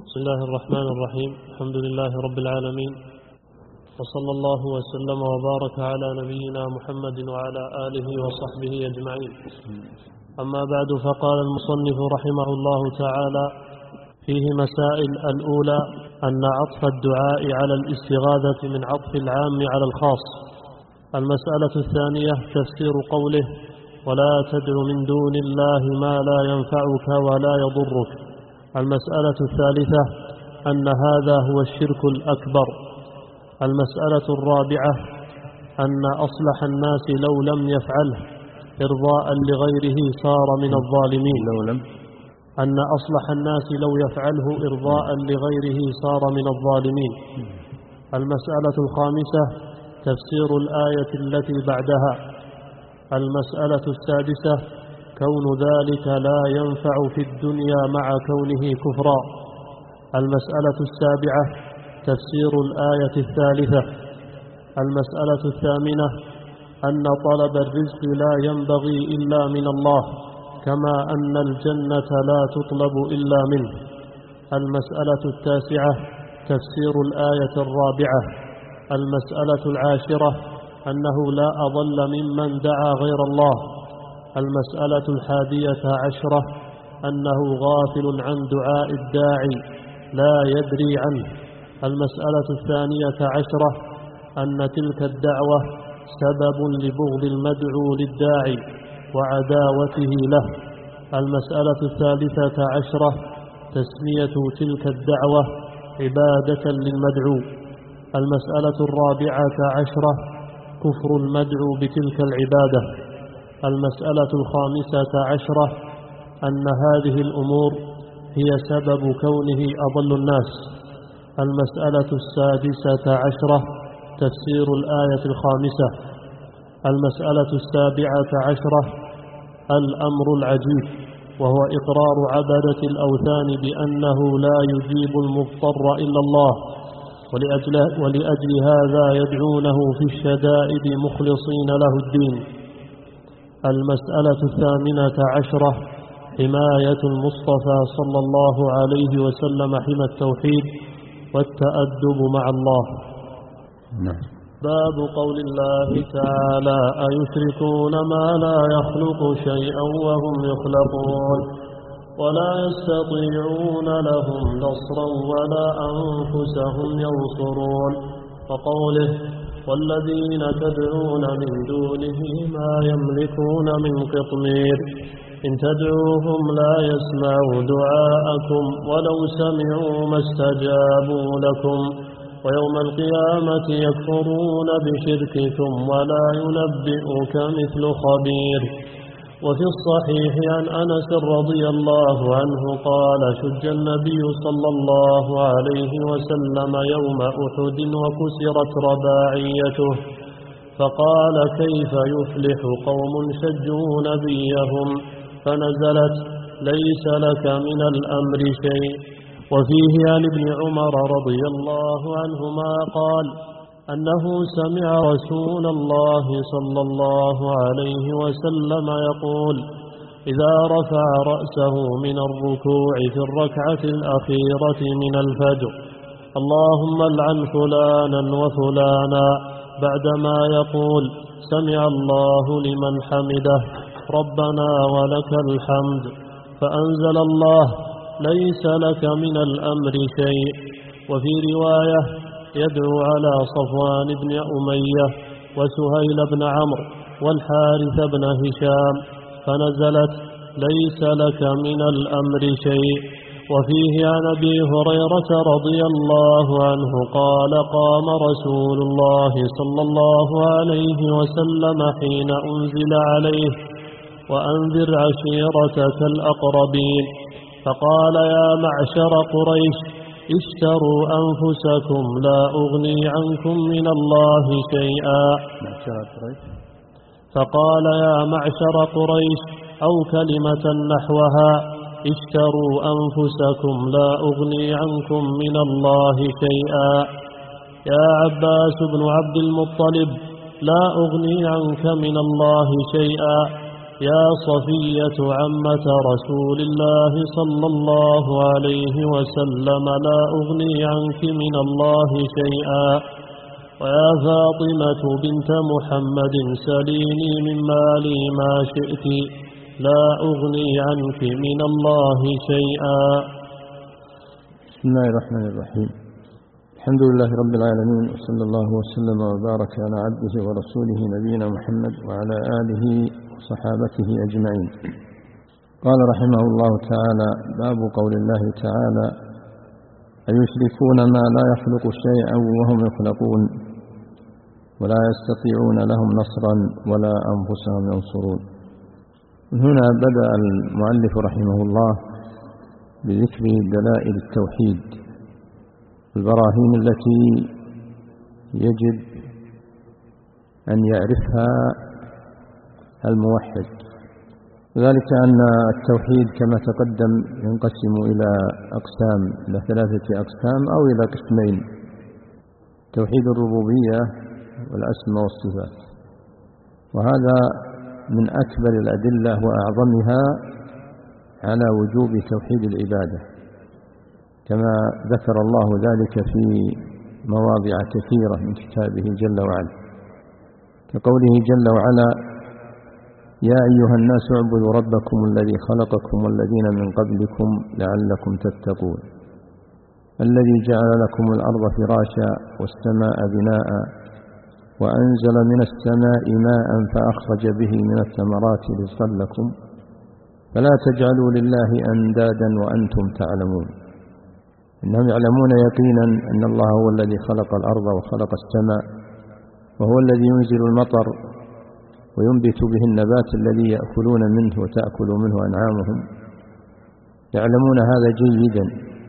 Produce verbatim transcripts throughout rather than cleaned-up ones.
بسم الله الرحمن الرحيم. الحمد لله رب العالمين، وصلى الله وسلم وبارك على نبينا محمد وعلى آله وصحبه أجمعين. أما بعد، فقال المصنف رحمه الله تعالى: فيه مسائل. الأولى أن عطف الدعاء على الاستغاثة من عطف العام على الخاص. المسألة الثانية تفسير قوله: ولا تدع من دون الله ما لا ينفعك ولا يضرك. المسألة الثالثة أن هذا هو الشرك الأكبر. المسألة الرابعة أن أصلح الناس لو لم يفعله إرضاء لغيره صار من الظالمين. لو لم أن أصلح الناس لو يفعله إرضاء لغيره صار من الظالمين. المسألة الخامسة تفسير الآية التي بعدها. المسألة السادسة كون ذلك لا ينفع في الدنيا مع كونه كفرا. المسألة السابعة تفسير الآية الثالثة. المسألة الثامنة أن طلب الرزق لا ينبغي إلا من الله، كما أن الجنة لا تطلب إلا منه. المسألة التاسعة تفسير الآية الرابعة. المسألة العاشرة أنه لا أضل ممن دعا غير الله. المسألة الحادية عشرة أنه غافل عن دعاء الداعي لا يدري عنه. المسألة الثانية عشرة أن تلك الدعوة سبب لبغض المدعو للداعي وعداوته له. المسألة الثالثة عشرة تسمية تلك الدعوة عبادة للمدعو. المسألة الرابعة عشرة كفر المدعو بتلك العبادة. المسألة الخامسة عشرة أن هذه الأمور هي سبب كونه أضل الناس. المسألة السادسة عشرة تفسير الآية الخامسة. المسألة السابعة عشرة الأمر العجيب، وهو إقرار عبدة الأوثان بأنه لا يجيب المضطر إلا الله، ولأجل, ولأجل هذا يدعونه في الشدائد مخلصين له الدين. المسألة الثامنة عشرة حماية المصطفى صلى الله عليه وسلم حمى التوحيد والتأدب مع الله. نعم. باب قول الله تعالى: أيشركون ما لا يخلق شيئا وهم يخلقون ولا يستطيعون لهم نصرا ولا أنفسهم ينصرون. وقوله: والذين تدعون من دونه ما يملكون من قطمير إن تدعوهم لا يسمعوا دعاءكم ولو سمعوا ما استجابوا لكم ويوم القيامة يكفرون بشرككم ولا ينبئك مثل خبير. وفي الصحيح عن أنس رضي الله عنه قال: شج النبي صلى الله عليه وسلم يوم أحد وكسرت رباعيته، فقال: كيف يفلح قوم شجوا نبيهم؟ فنزلت: ليس لك من الأمر شيء. وفيه عن ابن عمر رضي الله عنهما قال أنه سمع رسول الله صلى الله عليه وسلم يقول: إذا رفع رأسه من الركوع في الركعة الأخيرة من الفجر: اللهم العن فلانا وفلانا، بعدما يقول: سمع الله لمن حمده ربنا ولك الحمد، فأنزل الله: ليس لك من الأمر شيء. وفي رواية: يدعو على صفوان بن أمية وسهيل بن عمرو والحارث بن هشام، فنزلت: ليس لك من الأمر شيء. وفيه عن أبي هريرة رضي الله عنه قال: قام رسول الله صلى الله عليه وسلم حين أنزل عليه: وأنذر عشيرتك الأقربين، فقال: يا معشر قريش اشتروا أنفسكم لا أغني عنكم من الله شيئا. فقال: يا معشر قريش أو كلمة نحوها: اشتروا أنفسكم لا أغني عنكم من الله شيئا. يا عباس بن عبد المطلب لا أغني عنك من الله شيئا. يا صفية عمة رسول الله صلى الله عليه وسلم لا أغني عنك من الله شيئا ويا فاطمة بنت محمد سليني من مالي ما شئت لا أغني عنك من الله شيئا. بسم الله الرحمن الرحيم. الحمد لله رب العالمين، وصلى الله وسلم وبارك على عبده ورسوله نبينا محمد وعلى آله وصحابته أجمعين. قال رحمه الله تعالى: باب قول الله تعالى: أيشركون ما لا يخلق شيئا وهم يخلقون ولا يستطيعون لهم نصرا ولا أنفسهم ينصرون. هنا بدأ المؤلف رحمه الله بذكر دلائل التوحيد، البراهين التي يجب أن يعرفها الموحد، ذلك أن التوحيد كما تقدم ينقسم إلى أقسام، إلى ثلاثة أقسام أو إلى قسمين: توحيد الربوبية والأسماء والصفات، وهذا من أكبر الأدلة وأعظمها على وجوب توحيد العبادة، كما ذكر الله ذلك في مواضع كثيرة من كتابه جل وعلا، كقوله جل وعلا: يا أيها الناس اعبدوا ربكم الذي خلقكم والذين من قبلكم لعلكم تتقون الذي جعل لكم الأرض فراشا والسماء بناء وأنزل من السماء ماء فأخرج به من الثمرات رزقا لكم فلا تجعلوا لله أندادا وأنتم تعلمون. إنهم يعلمون يقينا أن الله هو الذي خلق الأرض وخلق السماء، وهو الذي ينزل المطر وينبت به النبات الذي يأكلون منه وتأكل منه أنعامهم. يعلمون هذا جيدا،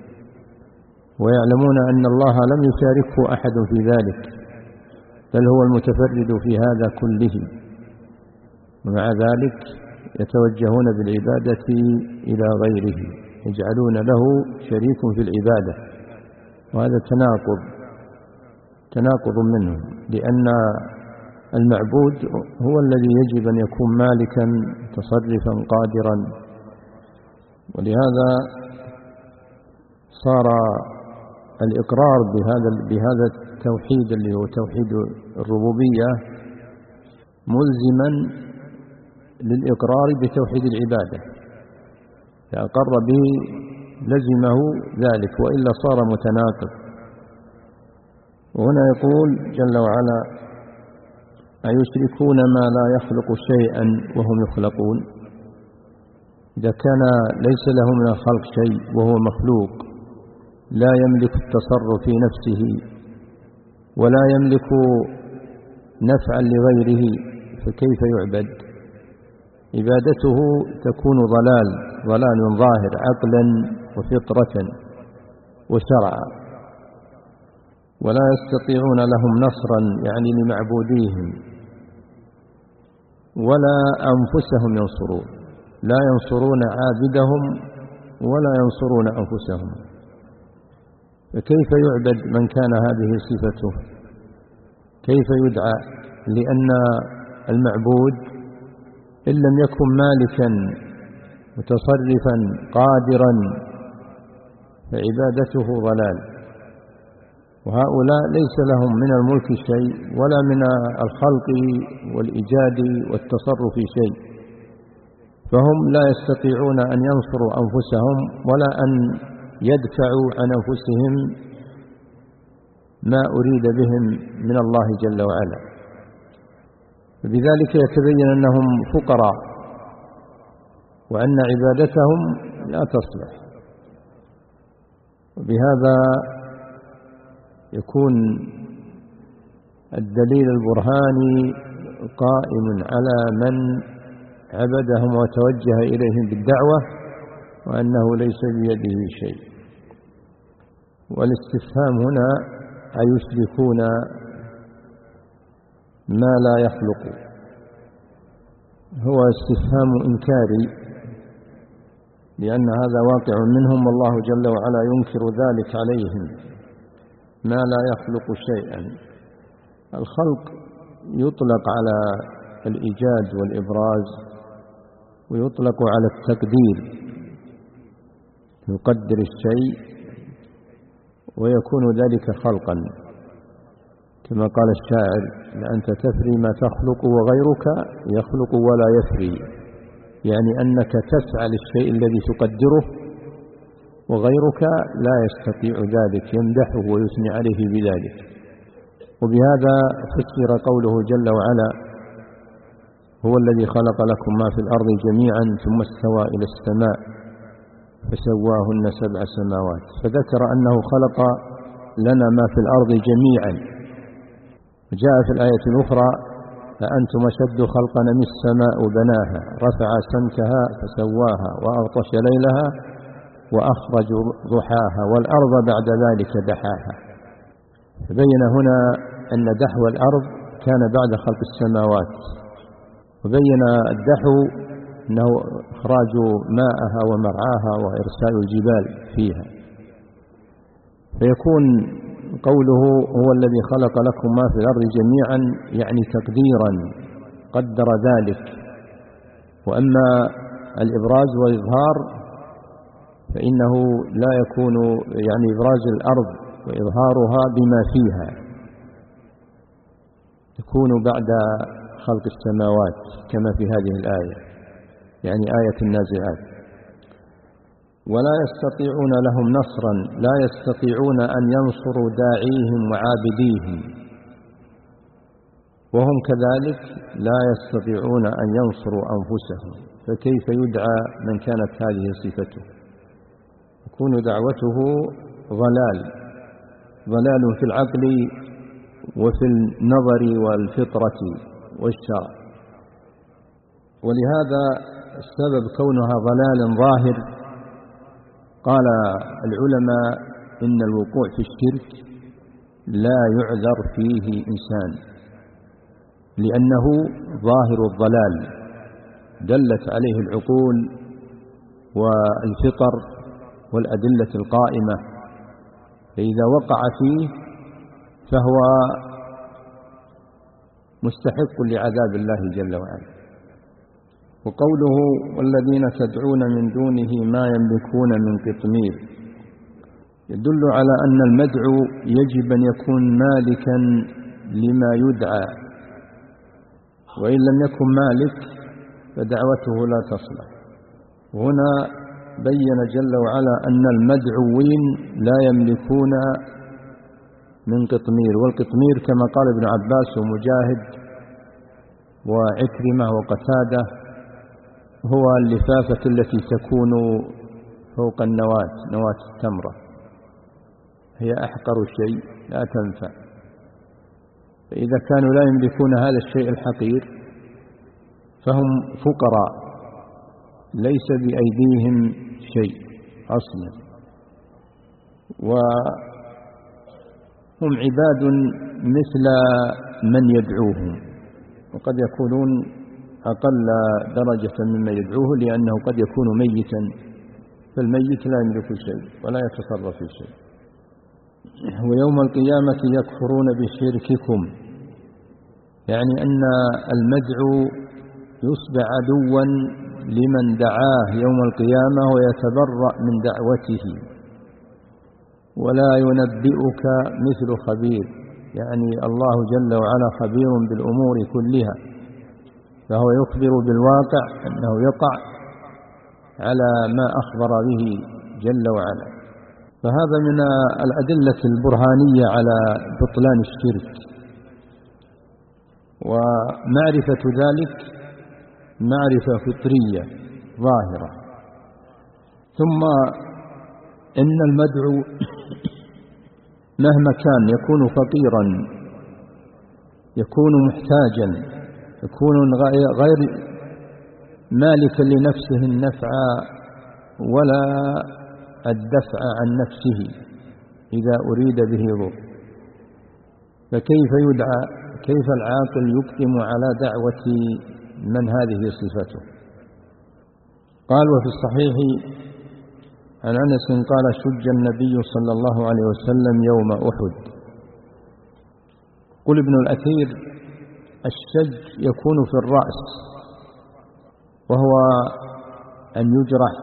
ويعلمون أن الله لم يشاركه أحد في ذلك، بل هو المتفرد في هذا كله، ومع ذلك يتوجهون بالعبادة إلى غيره، يجعلون له شريك في العبادة، وهذا تناقض تناقض منهم، لأن المعبود هو الذي يجب أن يكون مالكا متصرفا قادرا. ولهذا صار الإقرار بهذا بهذا التوحيد اللي هو توحيد الربوبية ملزما للإقرار بتوحيد العبادة، إذا أقر به لزمه ذلك، وإلا صار متناقض. وهنا يقول جل وعلا: أيشركون ما لا يخلق شيئا وهم يخلقون. إذا كان ليس له من الخلق شيء وهو مخلوق لا يملك التصرف في نفسه ولا يملك نفعا لغيره، فكيف يعبد؟ عبادته تكون ضلال ضلال ظاهر عقلا وفطرة وشرعا، ولا يستطيعون لهم نصرا يعني لمعبوديهم، ولا أنفسهم ينصرون، لا ينصرون عابدهم ولا ينصرون أنفسهم. فكيف يعبد من كان هذه صفته؟ كيف يدعى؟ لأن المعبود إن لم يكن مالكا متصرفا قادرا فعبادته ضلال، وهؤلاء ليس لهم من الملك شيء ولا من الخلق والإيجاد والتصرف شيء، فهم لا يستطيعون أن ينصروا أنفسهم ولا أن يدفعوا عن أنفسهم ما أريد بهم من الله جل وعلا. بذلك يتبين أنهم فقراء وأن عبادتهم لا تصلح. وبهذا يكون الدليل البرهاني قائم على من عبدهم وتوجه إليهم بالدعوة وأنه ليس بيده شيء. والاستفهام هنا: أيشركون ما لا يخلق؟ هو استفهام إنكاري، لأن هذا واقع منهم، والله جل وعلا ينكر ذلك عليهم، ما لا يخلق شيئا. الخلق يطلق على الإيجاد والإبراز ويطلق على التقدير، يقدر الشيء ويكون ذلك خلقا، كما قال الشاعر: لأنت تفري ما تخلق وغيرك يخلق ولا يفري، يعني أنك تفعل الشيء الذي تقدره وغيرك لا يستطيع ذلك، يمدحه ويثني عليه بذلك. وبهذا فسر قوله جل وعلا: هو الذي خلق لكم ما في الأرض جميعا ثم استوى إلى السماء فسواهن سبع سماوات، فذكر أنه خلق لنا ما في الأرض جميعا. وجاء في الآية الأخرى: أأنتم أشد خلقا أم السماء بناها رفع سمكها فسواها وأغطش ليلها وأخرج ضحاها والأرض بعد ذلك دحاها. فبين هنا أن دحو الأرض كان بعد خلق السماوات، وبين الدحو أنه إخراج ماءها ومرعاها وإرسال الجبال فيها. فيكون قوله هو الذي خلق لكم ما في الأرض جميعا يعني تقديرا، قدر ذلك. وأما الإبراز والإظهار فإنه لا يكون يعني إبراز الأرض وإظهارها بما فيها، يكون بعد خلق السماوات كما في هذه الآية، يعني آية النازعات. ولا يستطيعون لهم نصرا، لا يستطيعون أن ينصروا داعيهم وعابديهم، وهم كذلك لا يستطيعون أن ينصروا أنفسهم، فكيف يدعى من كانت هذه صفته؟ يكون دعوته ضلال، ضلال في العقل وفي النظر والفطرة والشرع. ولهذا السبب كونها ضلال ظاهر. قال العلماء إن الوقوع في الشرك لا يعذر فيه إنسان، لأنه ظاهر الضلال دلت عليه العقول والفطر والأدلة القائمة، فإذا وقع فيه فهو مستحق لعذاب الله جل وعلا. وقوله والذين تدعون من دونه ما يملكون من قطمير يدل على أن المدعو يجب أن يكون مالكا لما يدعى، وإن لم يكن مالك فدعوته لا تصلح. وهنا بين جل وعلا أن المدعوين لا يملكون من قطمير، والقطمير كما قال ابن عباس ومجاهد وعكرمة وقتادة هو اللفافة التي تكون فوق النواة، نواة التمرة، هي أحقر شيء لا تنفع. فإذا كانوا لا يملكون هذا الشيء الحقير فهم فقراء ليس بأيديهم شيء أصلا، وهم عباد مثل من يدعوهم، وقد يكونون أقل درجة مما يدعوه، لأنه قد يكون ميتا، فالميت لا يملك شيء ولا يتصرف في شيء. ويوم القيامة يكفرون بشرككم، يعني أن المدعو يصبح عدوا لمن دعاه يوم القيامة ويتبرأ من دعوته. ولا ينبئك مثل خبير، يعني الله جل وعلا خبير بالأمور كلها، فهو يخبر بالواقع أنه يقع على ما أخبر به جل وعلا. فهذا من الأدلة البرهانية على بطلان الشرك، ومعرفة ذلك معرفة فطرية ظاهرة. ثم إن المدعو مهما كان يكون فقيرا، يكون محتاجا، يكون غير مالكا لنفسه النفع ولا الدفع عن نفسه إذا أريد به ضر، فكيف يدعى؟ كيف العاقل يقدم على دعوة من هذه صفته؟ قال وفي الصحيح عن أنس قال شج النبي صلى الله عليه وسلم يوم أحد. قل ابن الأثير الشج يكون في الرأس، وهو أن يجرح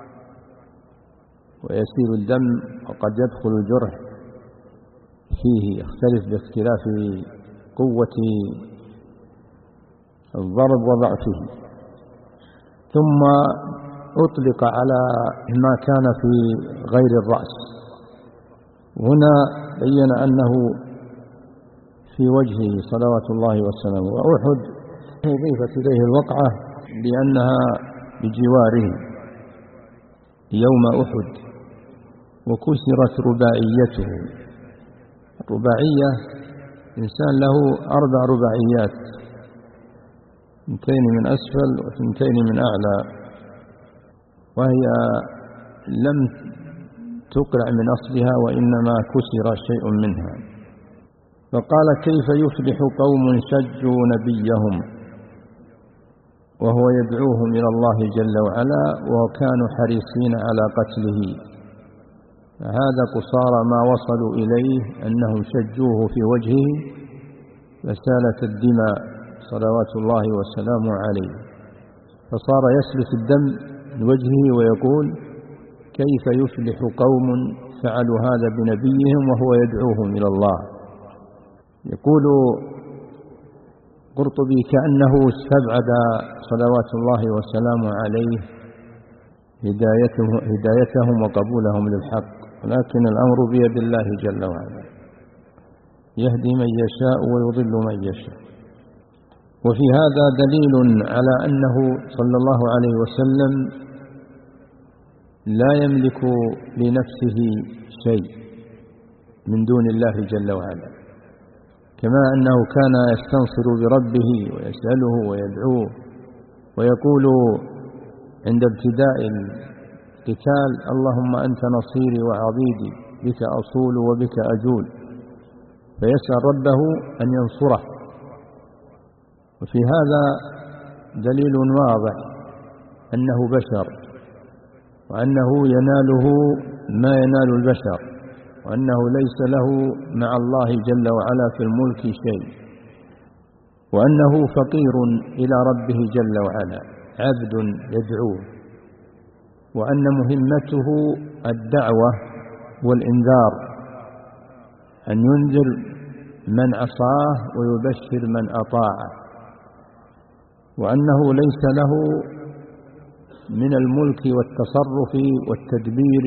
ويسيل الدم، وقد يدخل الجرح فيه، يختلف باختلاف قوة الضرب وضعفه. ثم أطلق على ما كان في غير الرأس. هنا بين أنه في وجهه صلوات الله وسلامه. وأحد أضيفت إليه الوقعة لأنها بجواره يوم أحد، وكسرت رباعيته. الرباعية إنسان له أربع رباعيات، اثنتين من أسفل وثنتين من أعلى، وهي لم تقرع من أصلها وإنما كسر شيء منها. فقال: كيف يفلح قوم شجوا نبيهم وهو يدعوهم إلى الله جل وعلا وكانوا حريصين على قتله. هذا قصارى ما وصلوا إليه، أنهم شجوه في وجهه فسالت الدماء صلوات الله وسلامه عليه، فصار يسلك الدم من وجهه ويقول: كيف يفلح قوم فعلوا هذا بنبيهم وهو يدعوهم إلى الله. يقول قرطبي: كأنه استبعد صلوات الله وسلامه عليه هدايته هدايتهم وقبولهم للحق، ولكن الأمر بيد الله جل وعلا، يهدي من يشاء ويضل من يشاء. وفي هذا دليل على أنه صلى الله عليه وسلم لا يملك لنفسه شيء من دون الله جل وعلا، كما أنه كان يستنصر بربه ويسأله ويدعوه ويقول عند ابتداء القتال: اللهم أنت نصيري وعضيدي، بك أصول وبك أجول، فيسأل ربه أن ينصره. وفي هذا دليل واضح أنه بشر، وأنه يناله ما ينال البشر، وأنه ليس له مع الله جل وعلا في الملك شيء، وأنه فقير إلى ربه جل وعلا، عبد يدعوه، وأن مهمته الدعوة والإنذار، أن ينذر من عصاه ويبشر من أطاعه، وأنه ليس له من الملك والتصرف والتدبير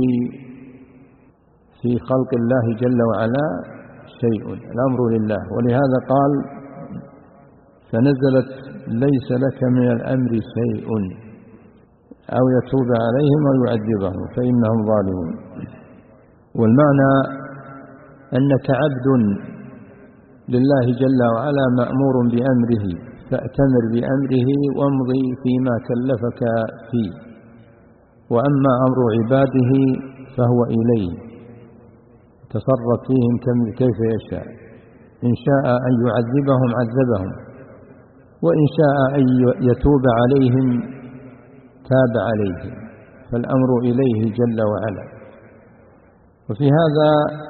في خلق الله جل وعلا شيء، الأمر لله. ولهذا قال: فنزلت: ليس لك من الأمر شيء، أو يتوب عليهم أو يعذبهم فإنهم ظالمون. والمعنى أنك عبد لله جل وعلا مأمور بأمره، فأتمر بأمره وامضي فيما كلفك فيه، وأما أمر عباده فهو إليه، تصرف فيهم كيف يشاء، إن شاء أن يعذبهم عذبهم، وإن شاء أن يتوب عليهم تاب عليهم، فالأمر إليه جل وعلا. وفي هذا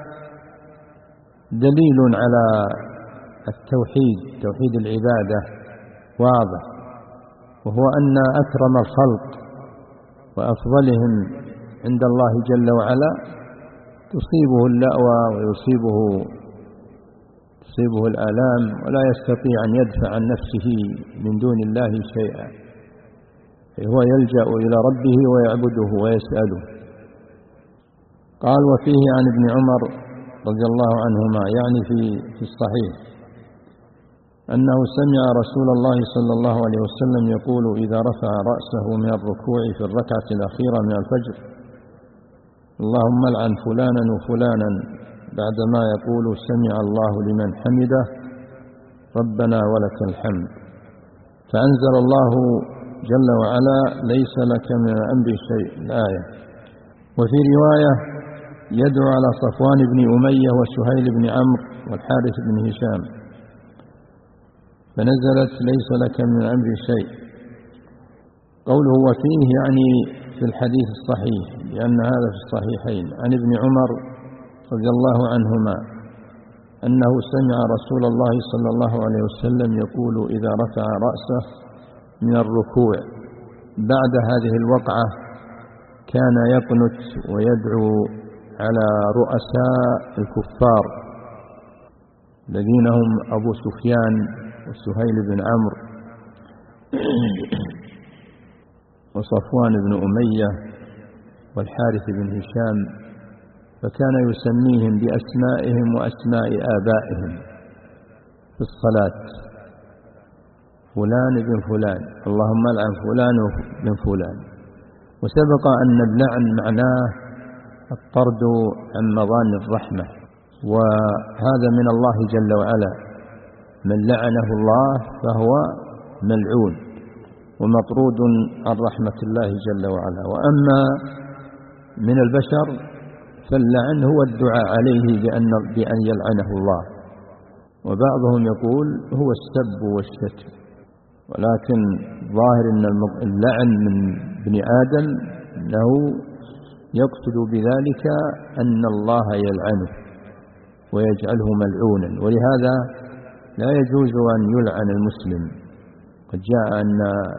دليل على التوحيد، توحيد العبادة واضح، وهو أن أكرم الخلق وأفضلهم عند الله جل وعلا تصيبه اللأوى ويصيبه تصيبه الآلام، ولا يستطيع أن يدفع عن نفسه من دون الله شيئا، هو يلجأ إلى ربه ويعبده ويسأله. قال: وفيه عن ابن عمر رضي الله عنهما، يعني في في الصحيح، أنه سمع رسول الله صلى الله عليه وسلم يقول إذا رفع رأسه من الركوع في الركعة الأخيرة من الفجر: اللهم العن فلانا وفلانا، بعدما يقول سمع الله لمن حمده ربنا ولك الحمد. فأنزل الله جل وعلا: ليس لك من الأمر شيء، الآية. وفي رواية: يدعو على صفوان بن أمية وسهيل بن عمرو والحارث بن هشام، فنزلت: ليس لك من الأمر شيء. قوله وفيه يعني في الحديث الصحيح، لأن هذا في الصحيحين، عن ابن عمر رضي الله عنهما أنه سمع رسول الله صلى الله عليه وسلم يقول إذا رفع رأسه من الركوع: بعد هذه الوقعة كان يقنت ويدعو على رؤساء الكفار الذين هم أبو سفيان وسهيل بن عمرو وصفوان بن أمية والحارث بن هشام، فكان يسميهم بأسمائهم وأسماء آبائهم في الصلاة: فلان بن فلان، اللهم العن فلان بن فلان. وسبق أن اللعن معناه الطرد عن مظان الرحمة، وهذا من الله جل وعلا: من لعنه الله فهو ملعون ومطرود عن رحمة الله جل وعلا. وأما من البشر فاللعن هو الدعاء عليه بأن, بأن يلعنه الله، وبعضهم يقول هو السب والشتم، ولكن ظاهر أن اللعن من ابن آدم أنه يقصد بذلك أن الله يلعنه ويجعله ملعونا، ولهذا لا يجوز أن يلعن المسلم. قد جاء أن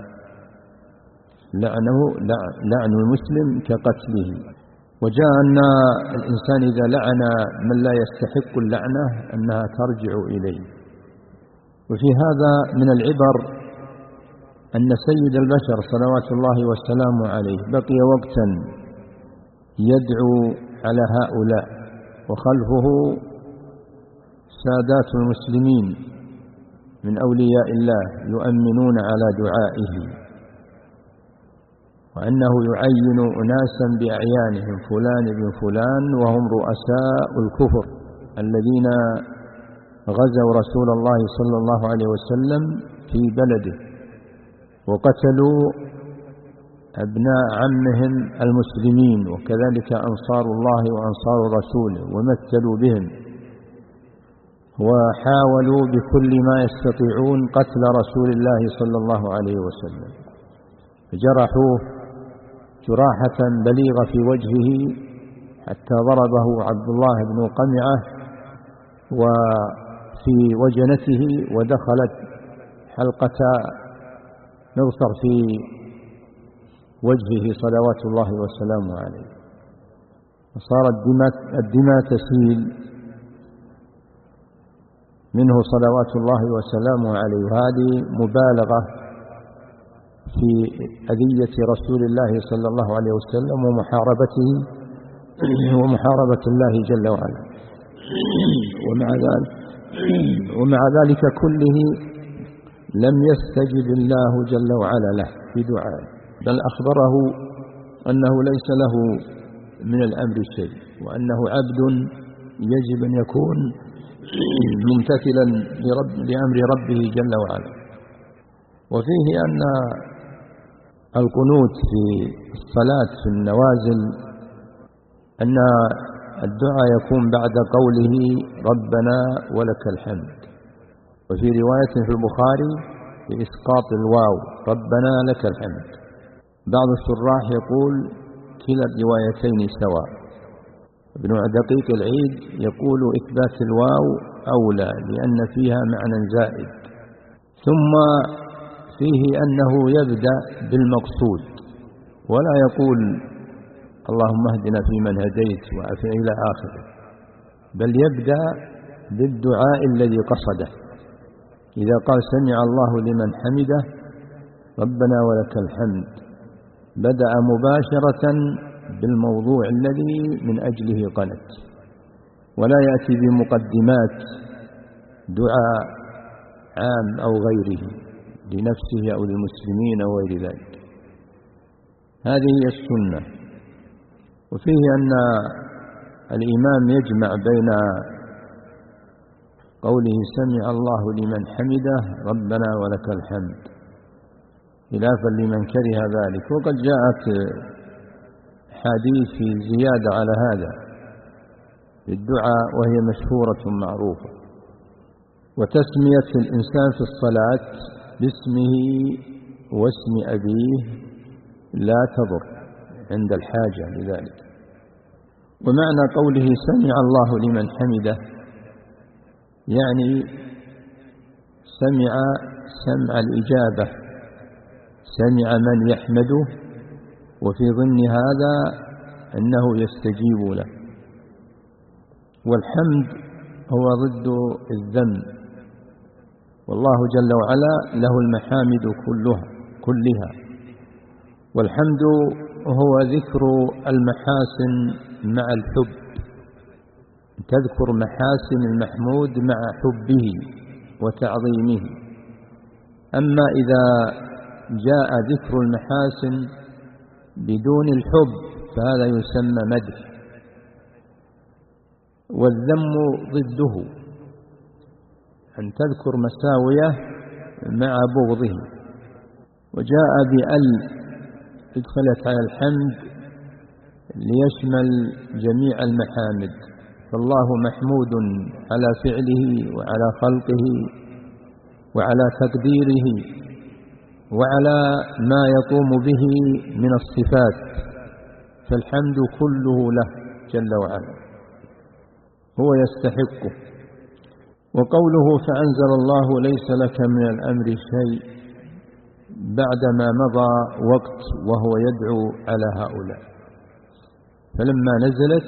لعنه لعن المسلم كقتله، وجاء أن الإنسان إذا لعن من لا يستحق اللعنة أنها ترجع إليه. وفي هذا من العبر أن سيد البشر صلوات الله وسلامه عليه بقي وقتا يدعو على هؤلاء، وخلفه سادات المسلمين من أولياء الله يؤمنون على دعائه، وأنه يعين أناسا بأعيانهم: فلان بن فلان، وهم رؤساء الكفر الذين غزوا رسول الله صلى الله عليه وسلم في بلده وقتلوا أبناء عمهم المسلمين، وكذلك أنصار الله وأنصار رسوله، ومثلوا بهم وحاولوا بكل ما يستطيعون قتل رسول الله صلى الله عليه وسلم، جرحوه جراحة بليغة في وجهه حتى ضربه عبد الله بن قمعة وفي وجنته، ودخلت حلقة مغفر في وجهه صلوات الله وسلامه عليه، وصارت الدماء تسيل منه صلوات الله وسلامه عليه. وهذه مبالغة في أذية رسول الله صلى الله عليه وسلم ومحاربته ومحاربة الله جل وعلا. ومع ذلك ومع ذلك كله لم يستجب الله جل وعلا له في دعائه، بل أخبره أنه ليس له من الأمر شيء، وأنه عبد يجب أن يكون ممتثلا لرب لأمر ربه جل وعلا. وفيه أن القنوت في الصلاة في النوازل أن الدعاء يكون بعد قوله ربنا ولك الحمد، وفي رواية في البخاري بإسقاط الواو ربنا لك الحمد. بعض الشراح يقول كلا الروايتين سواء. ابن دقيق العيد يقول إثبات الواو أولى لأن فيها معنى زائد، ثم فيه أنه يبدأ بالمقصود ولا يقول اللهم اهدنا فيمن هديت وعافنا إلى آخره، بل يبدأ بالدعاء الذي قصده. إذا قال سمع الله لمن حمده ربنا ولك الحمد، بدأ مباشرة بالموضوع الذي من أجله قنت، ولا يأتي بمقدمات دعاء عام أو غيره لنفسه أو للمسلمين أو غير ذلك. هذه هي السنة. وفيه أن الإمام يجمع بين قوله سمع الله لمن حمده ربنا ولك الحمد خلافا لمن كره ذلك، وقد جاءت حديث في زيادة على هذا الدعاء وهي مشهورة معروفة. وتسمية الإنسان في الصلاة باسمه واسم أبيه لا تضر عند الحاجة لذلك. ومعنى قوله سمع الله لمن حمده يعني سمع سمع الإجابة، سمع من يحمده، وفي ضمن هذا أنه يستجيب له. والحمد هو ضد الذم، والله جل وعلا له المحامد كلها كلها والحمد هو ذكر المحاسن مع الحب، تذكر محاسن المحمود مع حبه وتعظيمه. أما إذا جاء ذكر المحاسن بدون الحب فهذا يسمى مدح، والذم ضده أن تذكر مساويه مع بغضه. وجاء بأل ادخلت على الحمد ليشمل جميع المحامد، فالله محمود على فعله وعلى خلقه وعلى تقديره وعلى ما يقوم به من الصفات، فالحمد كله له جل وعلا، هو يستحقه. وقوله فأنزل الله ليس لك من الأمر شيء بعدما مضى وقت وهو يدعو على هؤلاء، فلما نزلت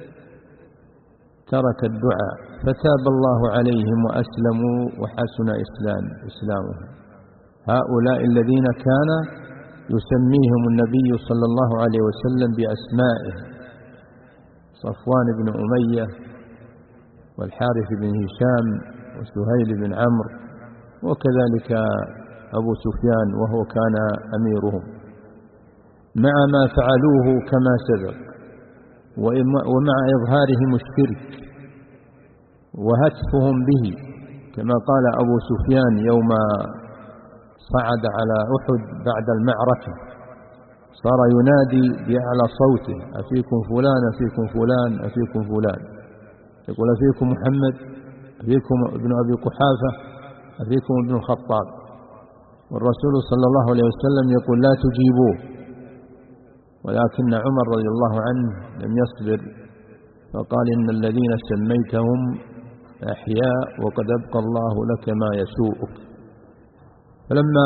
ترك الدعاء فتاب الله عليهم وأسلموا وحسن إسلام إسلامهم. هؤلاء الذين كان يسميهم النبي صلى الله عليه وسلم بأسمائه، صفوان بن أمية والحارث بن هشام وسهيل بن عمرو، وكذلك أبو سفيان وهو كان أميرهم، مع ما فعلوه كما سبق، ومع إظهارهم الشرك وهتفهم به، كما قال أبو سفيان يوم صعد على أحد بعد المعركة، صار ينادي بأعلى صوته أفيكم فلان أفيكم فلان أفيكم فلان، يقول أفيكم محمد أفيكم ابن أبي قحافة أفيكم ابن الخطاب، والرسول صلى الله عليه وسلم يقول لا تجيبوه، ولكن عمر رضي الله عنه لم يصبر فقال إن الذين سميتهم أحياء وقد أبقى الله لك ما يسوءك. فلما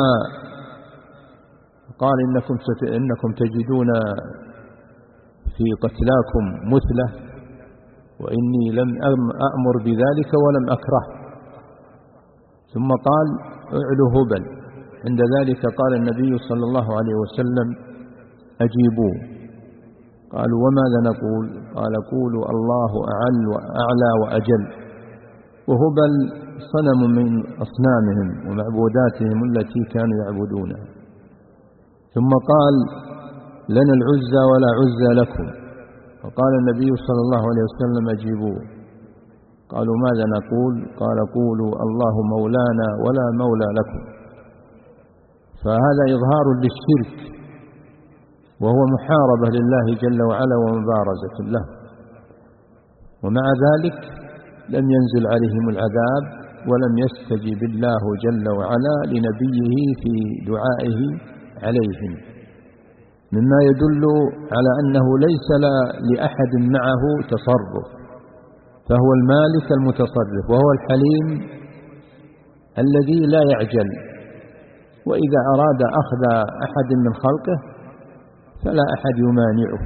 قال إنكم, إنكم تجدون في قتلاكم مثلة وإني لم أأمر بذلك ولم أكره، ثم قال اعلوا هبل، عند ذلك قال النبي صلى الله عليه وسلم أجيبوه. قالوا وماذا نقول؟ قال قولوا الله أعل وأعلى وأجل. وهبل صنم من أصنامهم ومعبوداتهم التي كانوا يعبدونها. ثم قال لنا العزى ولا عزى لكم، فقال النبي صلى الله عليه وسلم أجيبوه. قالوا ماذا نقول؟ قال قولوا الله مولانا ولا مولى لكم. فهذا إظهار للشرك، وهو محاربة لله جل وعلا ومبارزة له، ومع ذلك لم ينزل عليهم العذاب ولم يستجب الله جل وعلا لنبيه في دعائه عليهم، مما يدل على أنه ليس لأحد معه تصرف، فهو المالك المتصرف، وهو الحليم الذي لا يعجل، وإذا أراد أخذ أحد من خلقه فلا أحد يمانعه.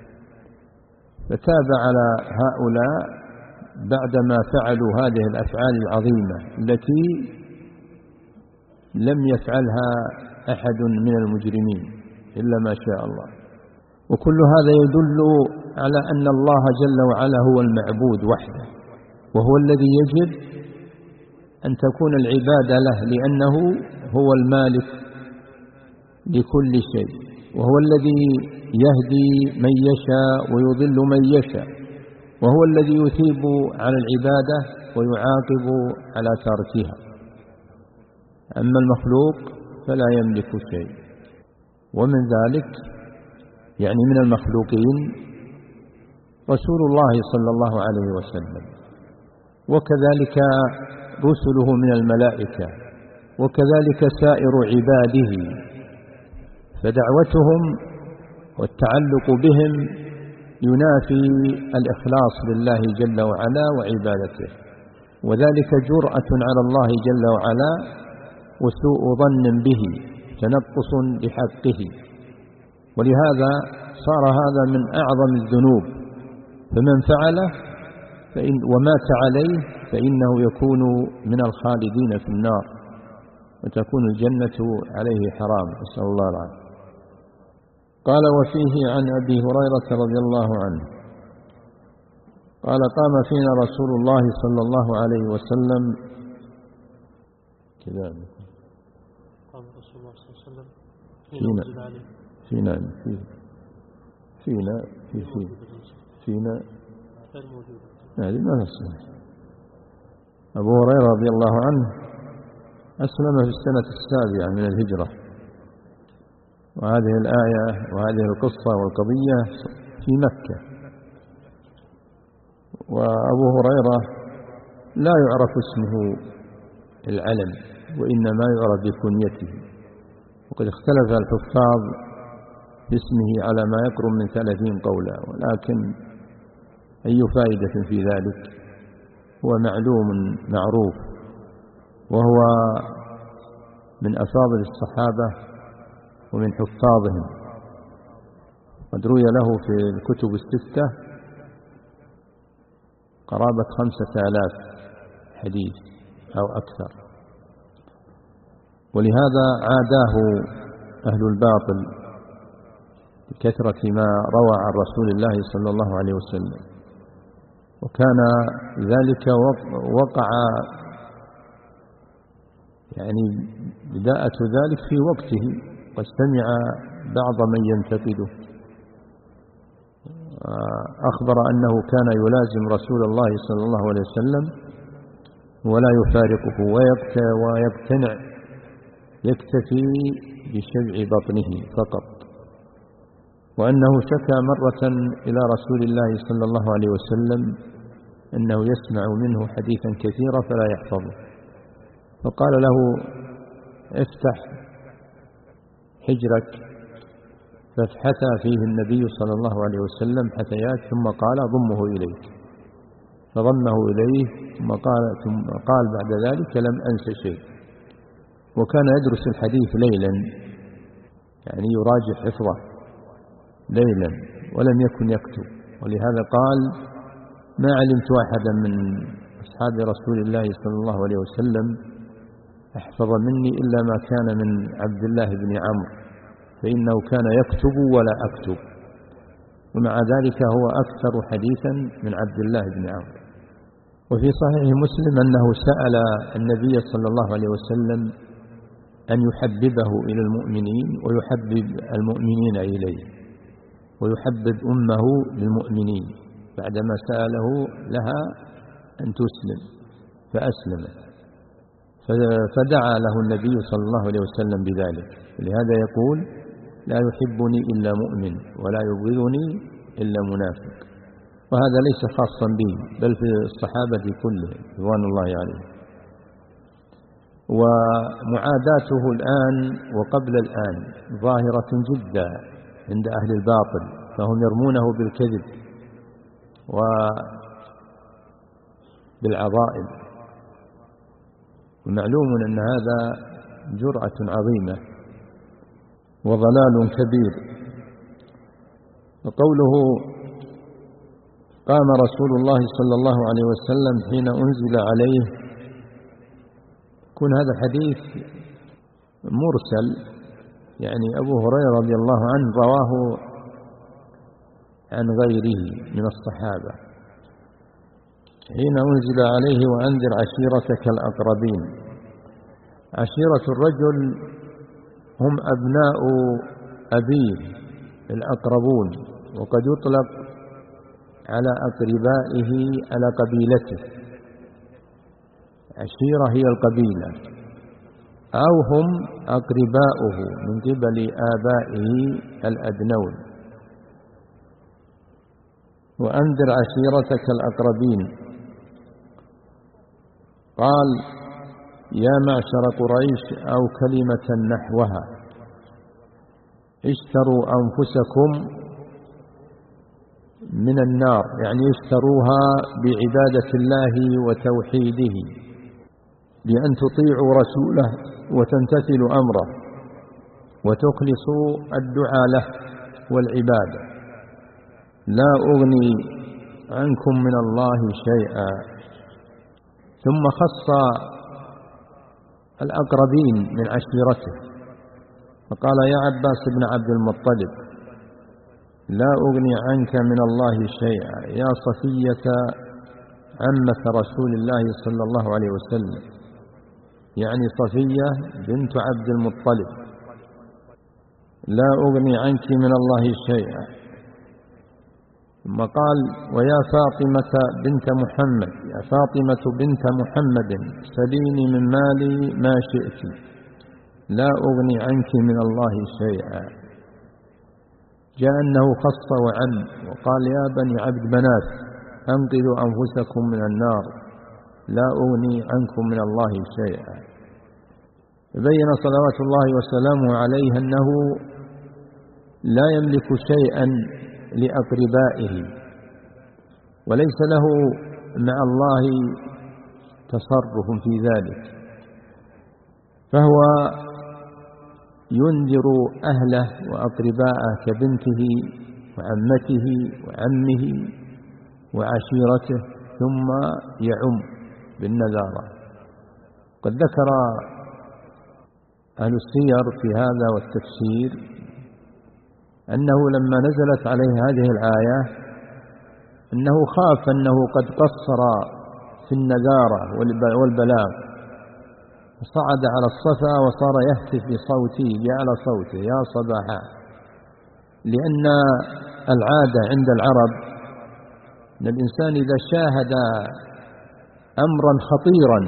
فتاب على هؤلاء بعدما فعلوا هذه الأفعال العظيمة التي لم يفعلها أحد من المجرمين إلا ما شاء الله. وكل هذا يدل على أن الله جل وعلا هو المعبود وحده، وهو الذي يجب أن تكون العبادة له، لأنه هو المالك لكل شيء، وهو الذي يهدي من يشاء ويضل من يشاء، وهو الذي يثيب على العبادة ويعاقب على تركها. أما المخلوق فلا يملك شيء. ومن ذلك يعني من المخلوقين رسول الله صلى الله عليه وسلم، وكذلك رسله من الملائكة، وكذلك سائر عباده، فدعوتهم والتعلق بهم ينافي الإخلاص لله جل وعلا وعبادته، وذلك جرأة على الله جل وعلا وسوء ظن به، تنقص لحقه، ولهذا صار هذا من أعظم الذنوب، فمن فعله فإن ومات عليه فإنه يكون من الخالدين في النار، وتكون الجنة عليه حرام، نسأل الله العافية. قال: وفيه عن أبي هريرة رضي الله عنه قال: قام فينا رسول الله صلى الله عليه وسلم كذلك قام رسول الله صلى الله عليه وسلم فينا فينا فينا فينا في فينا فينا هذه ما نصح. أبو هريرة رضي الله عنه أسلم في السنة السابعة من الهجرة، وهذه الآية وهذه القصة والقضية في مكة. وأبو هريرة لا يعرف اسمه العلم، وإنما يعرف بكنيته، وقد اختلف الحفاظ باسمه على ما يقرب من ثلاثين قولا، ولكن أي فائدة في ذلك؟ هو معلوم معروف، وهو من أفاضل الصحابة ومن حفاظهم، قد روي له في الكتب الستة قرابة خمسة آلاف حديث أو أكثر، ولهذا عاداه أهل الباطل بكثرة ما روى عن رسول الله صلى الله عليه وسلم. وكان ذلك وقع يعني بداءة ذلك في وقته، قد سمع بعض من ينتقده، أخبر أنه كان يلازم رسول الله صلى الله عليه وسلم ولا يفارقه، ويقتنع يكتفي بشبع بطنه فقط، وأنه شكى مرة إلى رسول الله صلى الله عليه وسلم أنه يسمع منه حديثا كثيرا فلا يحفظه، فقال له: افتح حجرك، فافتح فيه النبي صلى الله عليه وسلم حثيات، ثم قال: ضمه إليك، فضمه إليه، ثم قال, ثم قال بعد ذلك: لم أنس شيء. وكان يدرس الحديث ليلا، يعني يراجع حفظه ليلا، ولم يكن يكتب، ولهذا قال: ما علمت أحدا من أصحاب رسول الله صلى الله عليه وسلم أحفظ مني إلا ما كان من عبد الله بن عمرو، فإنه كان يكتب ولا أكتب، ومع ذلك هو أكثر حديثا من عبد الله بن عمرو. وفي صحيح مسلم أنه سأل النبي صلى الله عليه وسلم أن يحببه إلى المؤمنين ويحبب المؤمنين إليه، ويحبب أمه للمؤمنين، بعدما سأله لها أن تسلم فأسلمت، فدعا له النبي صلى الله عليه وسلم بذلك. لهذا يقول: لا يحبني إلا مؤمن ولا يبغضني إلا منافق. وهذا ليس خاصا به، بل في الصحابة كلهم رضوان الله عليهم. ومعاداته الآن وقبل الآن ظاهرة جدا عند أهل الباطل، فهم يرمونه بالكذب وبالعظائم، ومعلوم أن هذا جرأة عظيمة وضلال كبير. وقوله: قام رسول الله صلى الله عليه وسلم حين أنزل عليه، يكون هذا حديث مرسل، يعني أبو هريرة رضي الله عنه رواه عن غيره من الصحابة. حين أنزل عليه: وأنذر عشيرتك الأقربين. عشيرة الرجل هم أبناء أبيه الأقربون، وقد يطلق على أقربائه على قبيلته. عشيرة هي القبيلة، أو هم أقرباؤه من قبل آبائه الأدنون. وأنذر عشيرتك الأقربين. قال: يا معشر قريش، أو كلمة نحوها: اشتروا أنفسكم من النار، يعني اشتروها بعبادة الله وتوحيده، بأن تطيعوا رسوله وتمتثلوا أمره، وتخلصوا الدعاء له والعبادة. لا أغني عنكم من الله شيئا. ثم خص الأقربين من عشيرته فقال: يا عباس بن عبد المطلب، لا أغني عنك من الله شيئا. يا صفية عمة رسول الله صلى الله عليه وسلم، يعني صفية بنت عبد المطلب، لا أغني عنك من الله شيئا. ثم قال: ويا فاطمة بنت محمد، يا فاطمة بنت محمد، سليني من مالي ما شئت، لا أغني عنك من الله شيئا. جاء أنه خص وعم وقال: يا بني عبد مناف، أنقذوا أنفسكم من النار، لا أغني عنكم من الله شيئا. بين صلوات الله وسلامه عليه أنه لا يملك شيئا لأقربائه، وليس له مع الله تصرف في ذلك، فهو ينذر أهله وأقرباءه كبنته وعمته وعمه وعشيرته، ثم يعم بالنذارة. قد ذكر أهل السير في هذا والتفسير أنه لما نزلت عليه هذه الآية أنه خاف أنه قد قصر في النذارة والبلاغ، صعد على الصفا وصار يهتف بصوته بأعلى صوته: يا صباحا. لأن العادة عند العرب أن الإنسان إذا شاهد أمرا خطيرا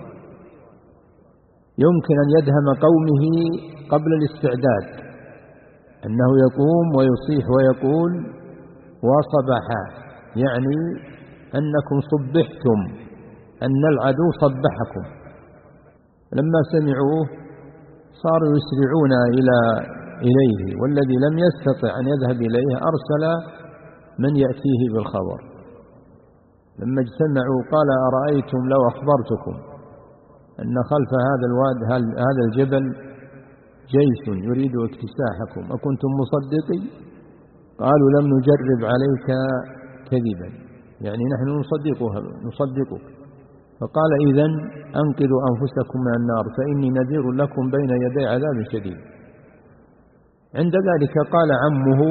يمكن أن يدهم قومه قبل الاستعداد، أنه يقوم ويصيح ويقول: وصباحا، يعني أنكم صبحتم، أن العدو صبحكم. لما سمعوه صاروا يسرعون إلى إليه، والذي لم يستطع أن يذهب إليه أرسل من يأتيه بالخبر. لما اجتمعوا قال: أرأيتم لو أخبرتكم أن خلف هذا الواد هذا الجبل جيش يريد اكتساحكم أكنتم مصدقي؟ قالوا: لم نجرب عليك كذبا، يعني نحن نصدقها نصدقك. فقال: إذن أنقذوا أنفسكم من النار فإني نذير لكم بين يدي عذاب شديد. عند ذلك قال عمه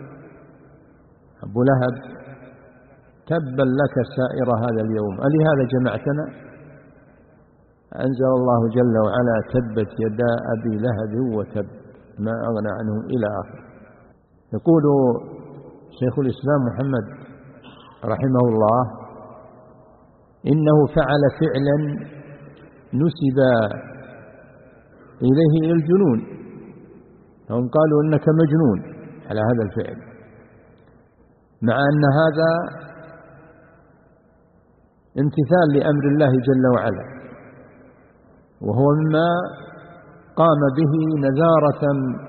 أبو لهب: تبا لك سائر هذا اليوم، ألهذا جمعتنا؟ أنزل الله جل وعلا: تبت يدا أبي لهب وتب ما أغنى عنه إلى آخر. يقول شيخ الإسلام محمد رحمه الله: إنه فعل فعلا نسب إليه الجنون، هم قالوا إنك مجنون على هذا الفعل، مع أن هذا امتثال لأمر الله جل وعلا، وهو مما قام به نذارة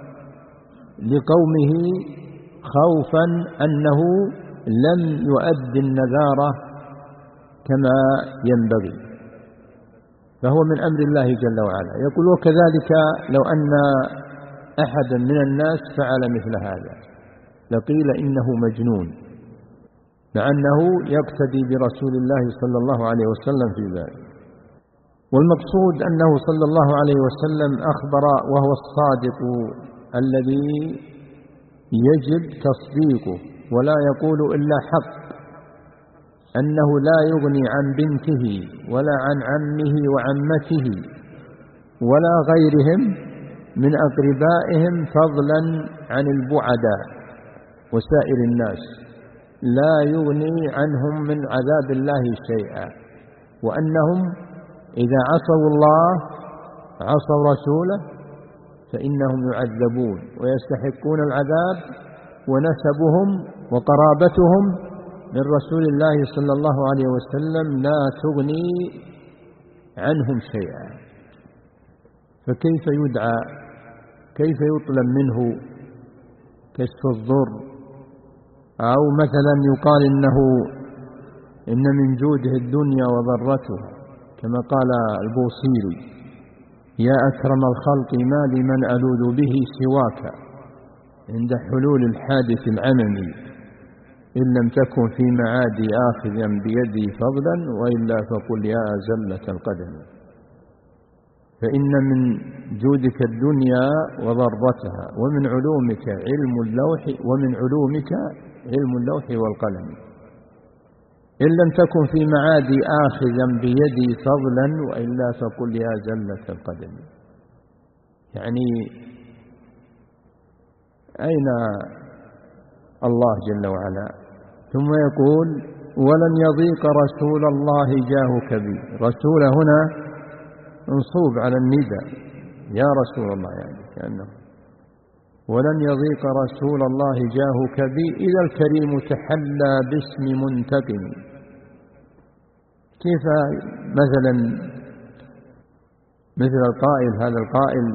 لقومه خوفا أنه لم يؤدي النذارة كما ينبغي، فهو من أمر الله جل وعلا. يقول: وكذلك لو أن أحدا من الناس فعل مثل هذا لقيل إنه مجنون، مع أنه يقتدي برسول الله صلى الله عليه وسلم في ذلك. والمقصود أنه صلى الله عليه وسلم أخبر وهو الصادق الذي يجب تصديقه ولا يقول إلا حق، أنه لا يغني عن بنته ولا عن عمه وعمته ولا غيرهم من أقربائهم فضلا عن البعداء وسائر الناس، لا يغني عنهم من عذاب الله شيئا، وأنهم إذا عصوا الله عصوا رسوله فإنهم يعذبون ويستحقون العذاب، ونسبهم وقرابتهم من رسول الله صلى الله عليه وسلم لا تغني عنهم شيئا. فكيف يدعى، كيف يطلب منه كشف الضر، أو مثلا يقال إنه إن من جوده الدنيا وضرتها كما قال البوصيري، يا أكرم الخلق ما لمن ألوذ به سواك عند حلول الحادث العممي إن لم تكن في معادي آخذا بيدي فضلا وإلا فقل يا زلة القدم. فإن من جودك الدنيا وضرتها ومن علومك علم اللوح ومن علومك علم اللوح والقلم إن لم تكن في معادي آخذا بيدي فضلا وإلا فقل يا زلة القدم. يعني أين الله جل وعلا؟ ثم يقول ولن يضيق رسول الله جاهك بي. رسول هنا منصوب على النداء يا رسول الله، يعني كأنه ولن يضيق رسول الله جاهك بي إذا الكريم تحلى باسم منتقم. كيف مثلا مثل القائل هذا القائل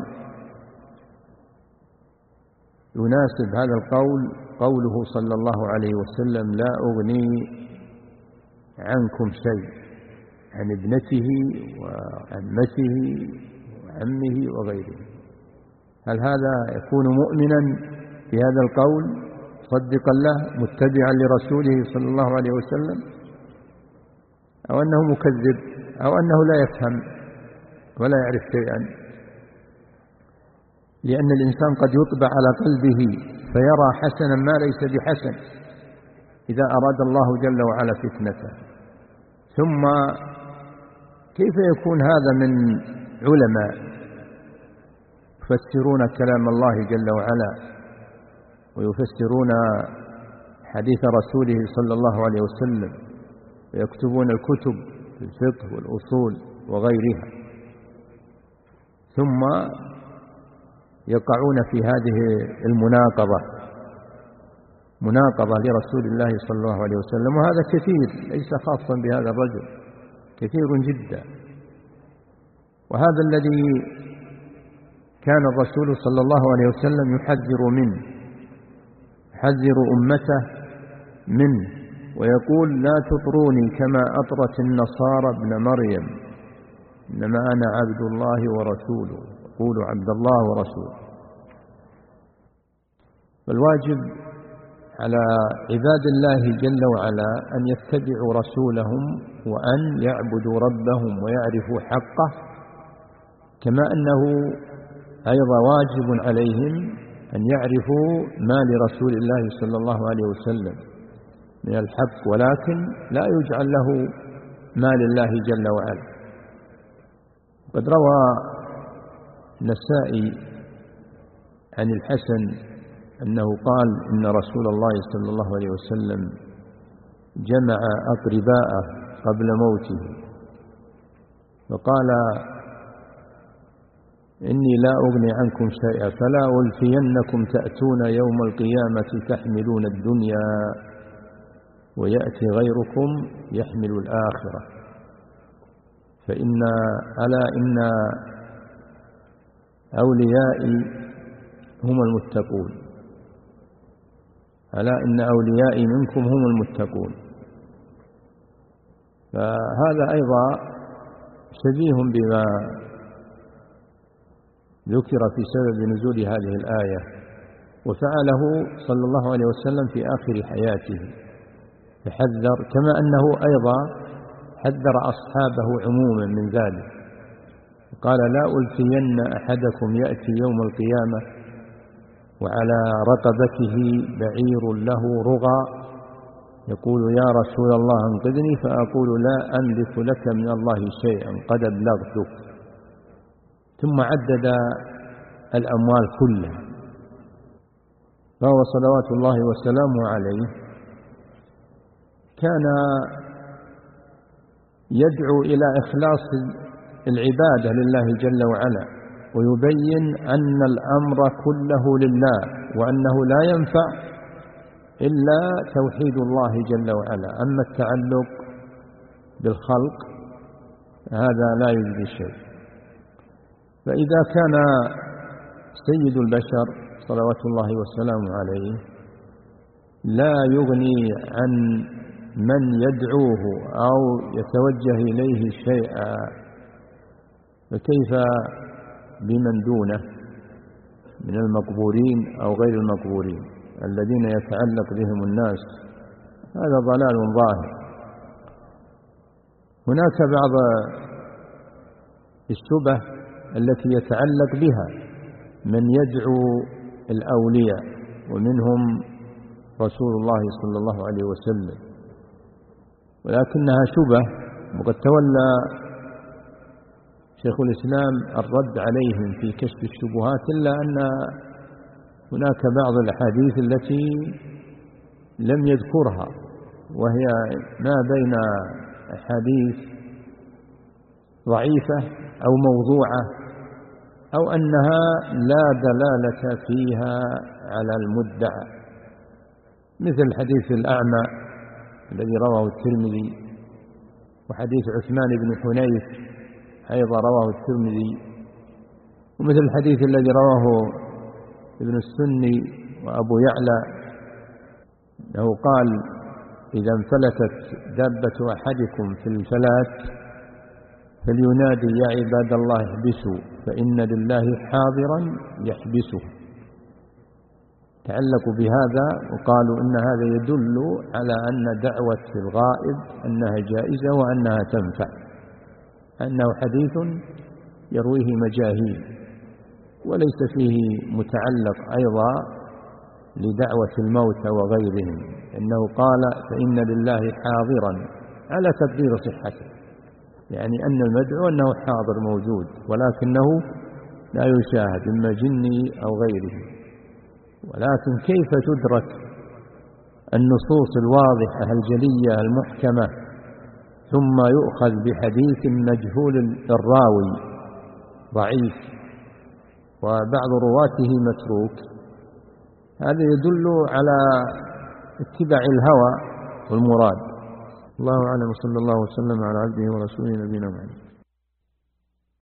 يناسب هذا القول قوله صلى الله عليه وسلم لا أغني عنكم شيء عن ابنته وعمته وعمه وغيره. هل هذا يكون مؤمنا بهذا القول صدقا له متبعا لرسوله صلى الله عليه وسلم، أو أنه مكذب أو أنه لا يفهم ولا يعرف شيئا؟ لأن الإنسان قد يطبع على قلبه فيرى حسنا ما ليس بحسن إذا أراد الله جل وعلا فتنته. ثم كيف يكون هذا من علماء يفسرون كلام الله جل وعلا ويفسرون حديث رسوله صلى الله عليه وسلم ويكتبون الكتب في الفقه والأصول وغيرها، ثم يقعون في هذه المناقضة مناقضة لرسول الله صلى الله عليه وسلم. وهذا كثير ليس خاصا بهذا الرجل، كثير جدا. وهذا الذي كان الرسول صلى الله عليه وسلم يحذر منه، يحذر أمته منه ويقول لا تطروني كما أطرت النصارى ابن مريم إنما أنا عبد الله ورسوله قولوا عبد الله ورسوله. فالواجب على عباد الله جل وعلا أن يتبعوا رسولهم وأن يعبدوا ربهم ويعرفوا حقه، كما أنه أيضا واجب عليهم أن يعرفوا ما لرسول الله صلى الله عليه وسلم من الحق، ولكن لا يجعل له ما لله جل وعلا. قد روى النسائي عن الحسن أنه قال إن رسول الله صلى الله عليه وسلم جمع أقرباءه قبل موته فقال إني لا أغني عنكم شيئا فلا ألفينكم تأتون يوم القيامة تحملون الدنيا ويأتي غيركم يحمل الآخرة فإن ألا إن أوليائي هم المتقون ألا إن أوليائي منكم هم المتقون. فهذا أيضا شبيه بما ذكر في سبب نزول هذه الآية، وفعله صلى الله عليه وسلم في آخر حياته، فحذر كما أنه أيضا حذر أصحابه عموما من ذلك، قال لا ألفين أحدكم يأتي يوم القيامة وعلى رقبته بعير له رغى يقول يا رسول الله انقذني فأقول لا أملك لك من الله شيئا قد أبلغتك، ثم عدد الأموال كلها. فهو صلوات الله وسلامه عليه كان يدعو إلى إخلاص العبادة لله جل وعلا ويبين أن الأمر كله لله وأنه لا ينفع إلا توحيد الله جل وعلا، أما التعلق بالخلق هذا لا يجدي شيء. فإذا كان سيد البشر صلوات الله وسلامه عليه لا يغني عن من يدعوه أو يتوجه إليه شيئا، فكيف بمن دونه من المقبورين أو غير المقبورين الذين يتعلق بهم الناس، هذا ضلال ظاهر. هناك بعض الشبه التي يتعلق بها من يدعو الأولياء، ومنهم رسول الله صلى الله عليه وسلم، ولكنها شبه، وقد تولى شيخ الإسلام الرد عليهم في كشف الشبهات، إلا أن هناك بعض الأحاديث التي لم يذكرها، وهي ما بين أحاديث ضعيفة أو موضوعة أو أنها لا دلالة فيها على المدعى، مثل حديث الأعمى الذي رواه الترمذي، وحديث عثمان بن حنيف أيضا رواه الترمذي، ومثل الحديث الذي رواه ابن السني وأبو يعلى أنه قال: إذا انفلتت دابة أحدكم في الفلات فلينادي يا عباد الله احبسوا فإن لله حاضرا يحبسه. تعلقوا بهذا وقالوا إن هذا يدل على أن دعوة الغائب أنها جائزة وأنها تنفع، أنه حديث يرويه مجاهيل وليس فيه متعلق أيضا لدعوة الموتى وغيرهم، إنه قال فإن لله حاضرا على تقدير صحته، يعني أن المدعو أنه حاضر موجود ولكنه لا يشاهد إما جني أو غيره. ولكن كيف تدرك النصوص الواضحة الجلية المحكمة ثم يؤخذ بحديث مجهول الراوي ضعيف وبعض رواته متروك؟ هذا يدل على اتباع الهوى والمراد. الله أعلم، وصلى الله وسلم على عبده ورسوله نبينا محمد.